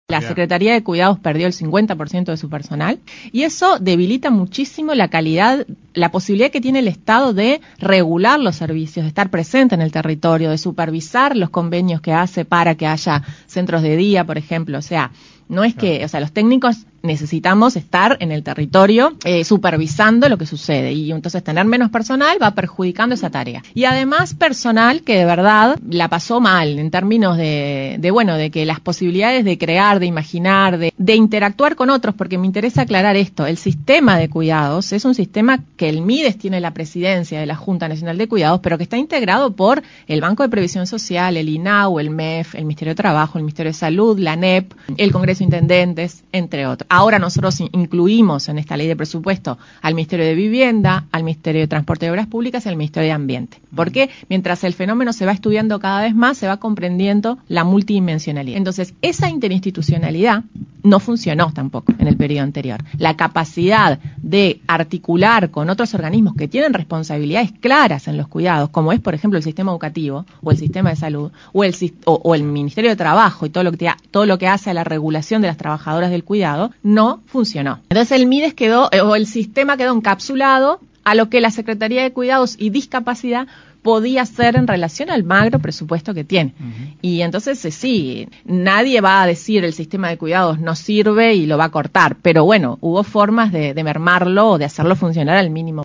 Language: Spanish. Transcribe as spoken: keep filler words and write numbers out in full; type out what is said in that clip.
La Bien. Secretaría de Cuidados perdió el cincuenta por ciento de su personal y eso debilita muchísimo la calidad, la posibilidad que tiene el Estado de regular los servicios, de estar presente en el territorio, de supervisar los convenios que hace para que haya centros de día, por ejemplo. O sea, no es que, o sea, los técnicos necesitamos estar en el territorio eh, supervisando lo que sucede y entonces tener menos personal va perjudicando esa tarea. Y además personal que de verdad la pasó mal en términos de, de bueno, de que las posibilidades de crear, de imaginar, de, de interactuar con otros, porque me interesa aclarar esto, el sistema de cuidados es un sistema que el MIDES tiene la presidencia de la Junta Nacional de Cuidados, pero que está integrado por el Banco de Previsión Social, el INAU, el M E F, el Ministerio de Trabajo, el Ministerio de Salud, la N E P, el Congreso de Intendentes, entre otros. Ahora nosotros incluimos en esta ley de presupuesto al Ministerio de Vivienda, al Ministerio de Transporte y Obras Públicas y al Ministerio de Ambiente. Porque mientras el fenómeno se va estudiando cada vez más, se va comprendiendo la multidimensionalidad. Entonces, esa interinstitucionalidad no funcionó tampoco en el periodo anterior. La capacidad de articular con otros organismos que tienen responsabilidades claras en los cuidados, como es, por ejemplo, el sistema educativo o el sistema de salud o el, o, o el Ministerio de Trabajo y todo lo que te, todo lo que hace a la regulación de las trabajadoras del cuidado, no funcionó. Entonces el MIDES quedó, eh, o el sistema quedó encapsulado a lo que la Secretaría de Cuidados y Discapacidad podía hacer en relación al magro presupuesto que tiene. Uh-huh. Y entonces, eh, sí, nadie va a decir el sistema de cuidados no sirve y lo va a cortar, pero bueno, hubo formas de, de mermarlo o de hacerlo funcionar al mínimo.